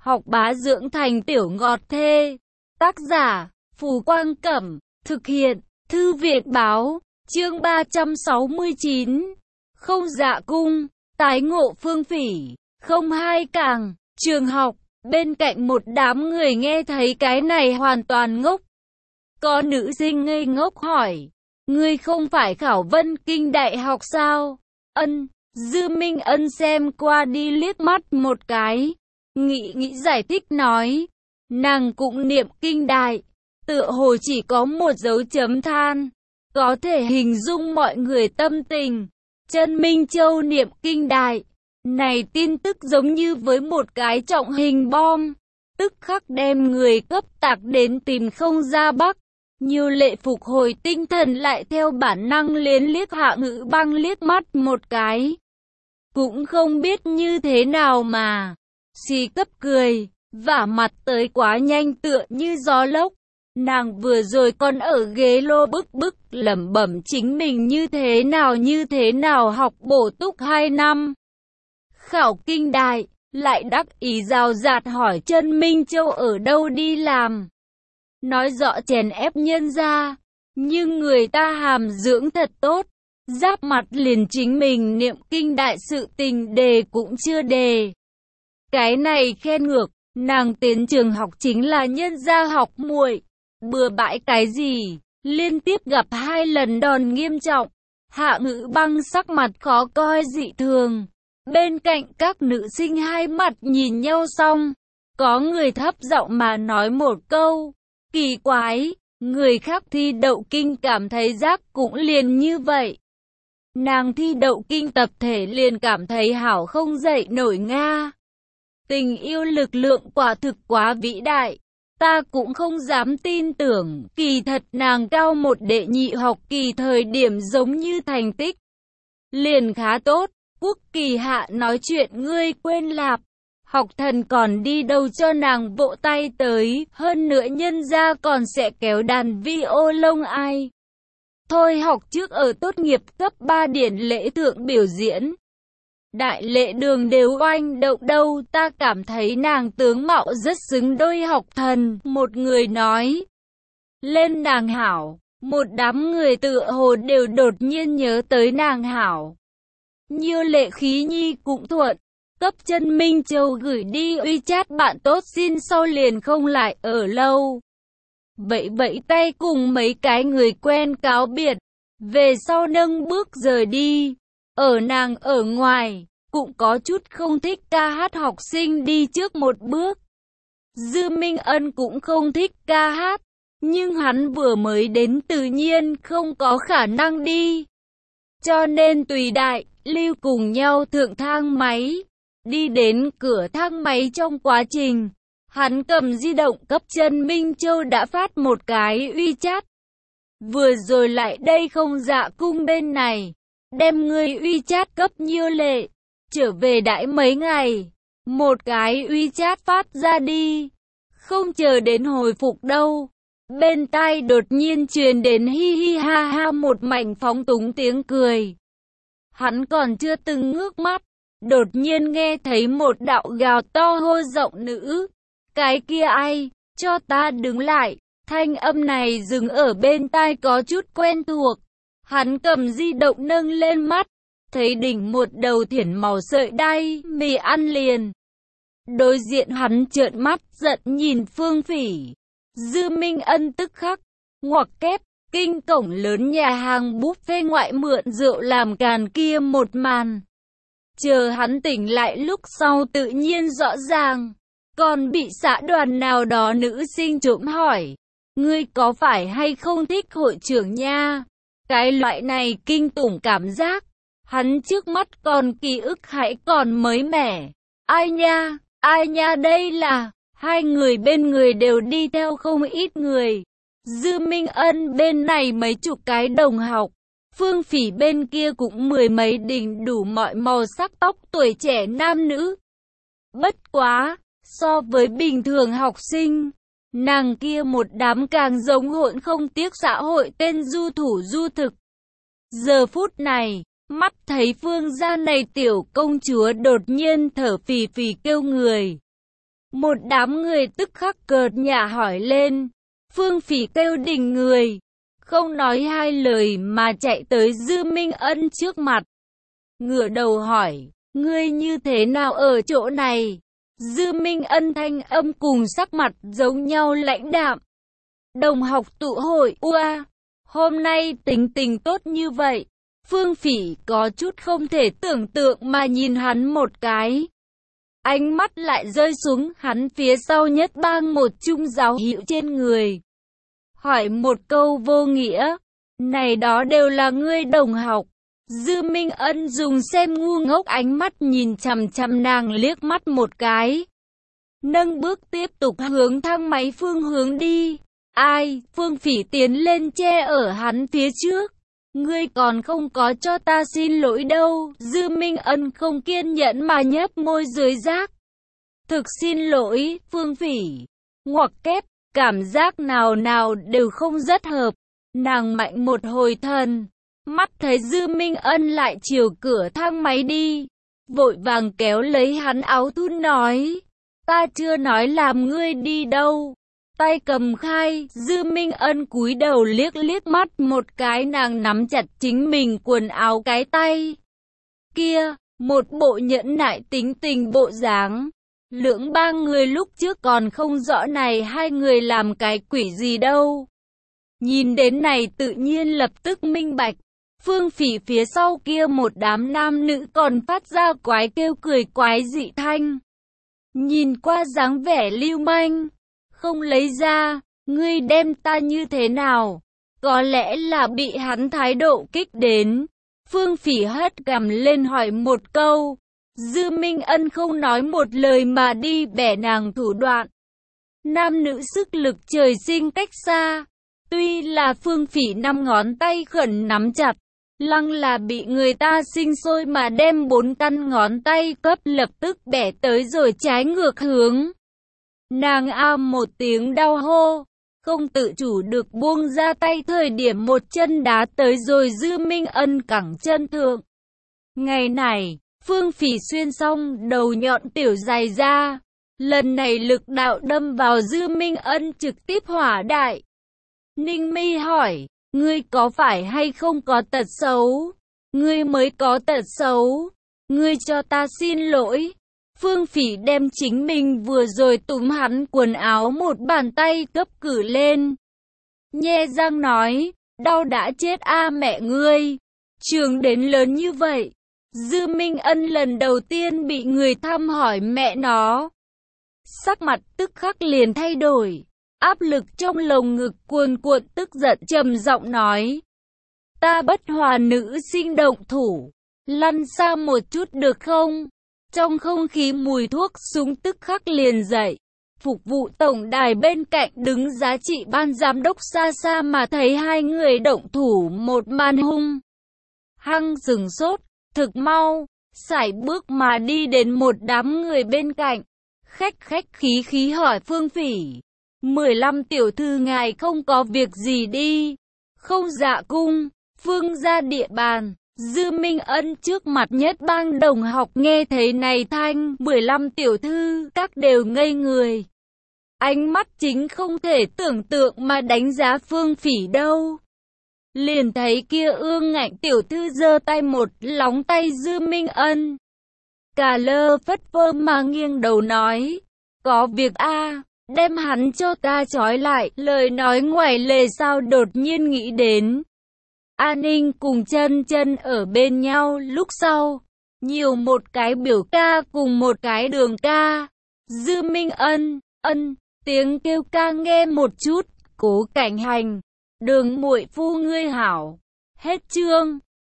học bá dưỡng thành tiểu ngọt thê. Tác giả, Phù Quang Cẩm, thực hiện, Thư viện Báo, chương 369. Không dạ cung, tái ngộ Phương Phỉ, không hai càng, trường học, bên cạnh một đám người nghe thấy cái này hoàn toàn ngốc. Có nữ sinh ngây ngốc hỏi, ngươi không phải khảo Vân Kinh Đại học sao? Ân, Dư Minh Ân xem qua đi liếc mắt một cái, nghĩ giải thích nói, nàng cũng niệm kinh đại, tựa hồ chỉ có một dấu chấm than, có thể hình dung mọi người tâm tình. Chân Minh Châu niệm kinh đại, này tin tức giống như với một cái trọng hình bom, tức khắc đem người cấp tạc đến tìm không ra bắc. Nhiều Lệ phục hồi tinh thần lại theo bản năng liếc liếc Hạ Ngữ Băng liếc mắt một cái. Cũng không biết như thế nào mà, xì cấp cười, vả mặt tới quá nhanh tựa như gió lốc. Nàng vừa rồi còn ở ghế lô bức lẩm bẩm chính mình như thế nào học bổ túc 2 năm. Khảo kinh đại, lại đắc ý rào rạt hỏi Chân Minh Châu ở đâu đi làm. Nói rõ chèn ép nhân ra, nhưng người ta hàm dưỡng thật tốt, giáp mặt liền chính mình niệm kinh đại sự tình đề cũng chưa đề. Cái này khen ngược, nàng tiến trường học chính là nhân gia học muội, bừa bãi cái gì, liên tiếp gặp 2 lần đòn nghiêm trọng. Hạ Ngữ Băng sắc mặt khó coi dị thường, bên cạnh các nữ sinh hai mặt nhìn nhau xong, có người thấp giọng mà nói một câu, kỳ quái, người khác thi đậu kinh cảm thấy giác cũng liền như vậy. Nàng thi đậu kinh tập thể liền cảm thấy hảo không dậy nổi Nga. Tình yêu lực lượng quả thực quá vĩ đại, ta cũng không dám tin tưởng, kỳ thật nàng cao một đệ nhị học kỳ thời điểm giống như thành tích liền khá tốt. Quốc Kỳ Hạ nói chuyện ngươi quên lạp, học thần còn đi đâu cho nàng vỗ tay tới, hơn nữa nhân gia còn sẽ kéo đàn vi ô lông ai. Thôi học trước ở tốt nghiệp cấp 3 điển lễ thượng biểu diễn. Đại lễ đường đều oanh động đâu, ta cảm thấy nàng tướng mạo rất xứng đôi học thần, một người nói. Lên nàng hảo, một đám người tựa hồ đều đột nhiên nhớ tới nàng hảo. Nhiêu Lệ khí nhi cũng thuận, cấp Chân Minh Châu gửi đi WeChat bạn tốt xin sau liền không lại ở lâu. Vẫy tay cùng mấy cái người quen cáo biệt, về sau nâng bước rời đi. Ở nàng ở ngoài, cũng có chút không thích ca hát học sinh đi trước một bước. Dư Minh Ân cũng không thích ca hát, nhưng hắn vừa mới đến tự nhiên không có khả năng đi. Cho nên tùy Đại, Lưu cùng nhau thượng thang máy. Đi đến cửa thang máy trong quá trình, hắn cầm di động cấp Chân Minh Châu đã phát một cái WeChat. Vừa rồi lại đây không dạ cung bên này, đem người WeChat cấp Nhiêu Lệ, trở về đãi mấy ngày. Một cái WeChat phát ra đi, không chờ đến hồi phục đâu. Bên tai đột nhiên truyền đến hi hi ha ha một mảnh phóng túng tiếng cười. Hắn còn chưa từng ngước mắt, đột nhiên nghe thấy một đạo gào to hô rộng nữ. Cái kia ai, cho ta đứng lại. Thanh âm này dừng ở bên tai có chút quen thuộc. Hắn cầm di động nâng lên mắt, thấy đỉnh một đầu thiển màu sợi đay, mì ăn liền. Đối diện hắn trợn mắt giận nhìn Phương Phỉ. Dư Minh Ân tức khắc, ngoặc kép, kinh cổng lớn nhà hàng buffet ngoại mượn rượu làm càn kia một màn. Chờ hắn tỉnh lại lúc sau tự nhiên rõ ràng, còn bị xã đoàn nào đó nữ sinh trộm hỏi, ngươi có phải hay không thích hội trưởng nha? Cái loại này kinh tủng cảm giác, hắn trước mắt còn ký ức hãy còn mới mẻ. Ai nha đây là, hai người bên người đều đi theo không ít người. Dư Minh Ân bên này mấy chục cái đồng học, Phương Phỉ bên kia cũng 10 mấy đỉnh đủ mọi màu sắc tóc tuổi trẻ nam nữ. Bất quá, so với bình thường học sinh, nàng kia một đám càng giống hỗn không tiếc xã hội tên du thủ du thực. Giờ phút này, mắt thấy Phương gia này tiểu công chúa đột nhiên thở phì phì kêu người. Một đám người tức khắc cợt nhả hỏi lên. Phương Phỉ kêu đình người, không nói hai lời mà chạy tới Dư Minh Ân trước mặt. Ngửa đầu hỏi, ngươi như thế nào ở chỗ này? Dư Minh Ân thanh âm cùng sắc mặt giống nhau lãnh đạm. Đồng học tụ hội, hôm nay tính tình tốt như vậy. Phương Phỉ có chút không thể tưởng tượng mà nhìn hắn một cái. Ánh mắt lại rơi xuống hắn phía sau nhất bang một trung giáo hiệu trên người. Hỏi một câu vô nghĩa, này đó đều là ngươi đồng học. Dư Minh Ân dùng xem ngu ngốc ánh mắt nhìn chằm chằm nàng liếc mắt một cái. Nâng bước tiếp tục hướng thang máy phương hướng đi. Ai? Phương Phỉ tiến lên che ở hắn phía trước. Ngươi còn không có cho ta xin lỗi đâu. Dư Minh Ân không kiên nhẫn mà nhấp môi dưới rác. Thực xin lỗi, Phương Phỉ. Ngoặc kép, cảm giác nào nào đều không rất hợp. Nàng mạnh một hồi thần. Mắt thấy Dư Minh Ân lại chiều cửa thang máy đi. Vội vàng kéo lấy hắn áo thun nói. Ta chưa nói làm ngươi đi đâu. Tay cầm khai, Dư Minh Ân cúi đầu liếc liếc mắt một cái nàng nắm chặt chính mình quần áo cái tay. Kia, một bộ nhẫn nại tính tình bộ dáng. Lưỡng ba người lúc trước còn không rõ này hai người làm cái quỷ gì đâu. Nhìn đến này tự nhiên lập tức minh bạch. Phương Phỉ phía sau kia một đám nam nữ còn phát ra quái kêu cười quái dị thanh. Nhìn qua dáng vẻ lưu manh. Không lấy ra, ngươi đem ta như thế nào? Có lẽ là bị hắn thái độ kích đến. Phương Phỉ hất cằm lên hỏi một câu. Dư Minh Ân không nói một lời mà đi bẻ nàng thủ đoạn. Nam nữ sức lực trời sinh cách xa. Tuy là Phương Phỉ 5 ngón tay khẩn nắm chặt, lăng là bị người ta sinh sôi mà đem 4 căn ngón tay cấp lập tức bẻ tới rồi trái ngược hướng. Nàng một tiếng đau hô, không tự chủ được buông ra tay thời điểm một chân đá tới rồi Dư Minh Ân cẳng chân thượng. Ngày này, Phương Phỉ xuyên xong đầu nhọn tiểu dài ra, lần này lực đạo đâm vào Dư Minh Ân trực tiếp hỏa đại. Ninh Mi hỏi, ngươi có phải hay không có tật xấu? Ngươi mới có tật xấu. Ngươi cho ta xin lỗi. Phương Phỉ đem chính mình vừa rồi túm hắn quần áo một bàn tay cấp cử lên. Nhe răng nói, đau đã chết mẹ ngươi. Trường đến lớn như vậy. Dư Minh Ân lần đầu tiên bị người thăm hỏi mẹ nó. Sắc mặt tức khắc liền thay đổi. Áp lực trong lồng ngực cuồn cuộn tức giận trầm giọng nói. Ta bất hòa nữ sinh động thủ. Lăn xa một chút được không? Trong không khí mùi thuốc súng tức khắc liền dậy. Phục vụ tổng đài bên cạnh đứng giá trị ban giám đốc xa xa mà thấy hai người động thủ một màn hung. Hăng sừng sốt, thực mau, sải bước mà đi đến một đám người bên cạnh. Khách khí hỏi Phương Phỉ. 15 tiểu thư ngài không có việc gì đi. Không dạ cung, Phương ra địa bàn. Dư Minh Ân trước mặt nhất bang đồng học nghe thấy này thanh 15 tiểu thư các đều ngây người. Ánh mắt chính không thể tưởng tượng mà đánh giá Phương Phỉ đâu. Liền thấy kia ương ngạnh tiểu thư giơ tay một lóng tay Dư Minh Ân. Cà lơ phất phơ mà nghiêng đầu nói. Có việc đem hắn cho ta trói lại. Lời nói ngoài lề sao đột nhiên nghĩ đến. An Ninh cùng chân chân ở bên nhau lúc sau. Nhiều một cái biểu ca cùng một cái đường ca. Dư Minh Ân, tiếng kêu ca nghe một chút. Cố Cảnh Hành, Đường muội phu ngươi hảo. Hết chương.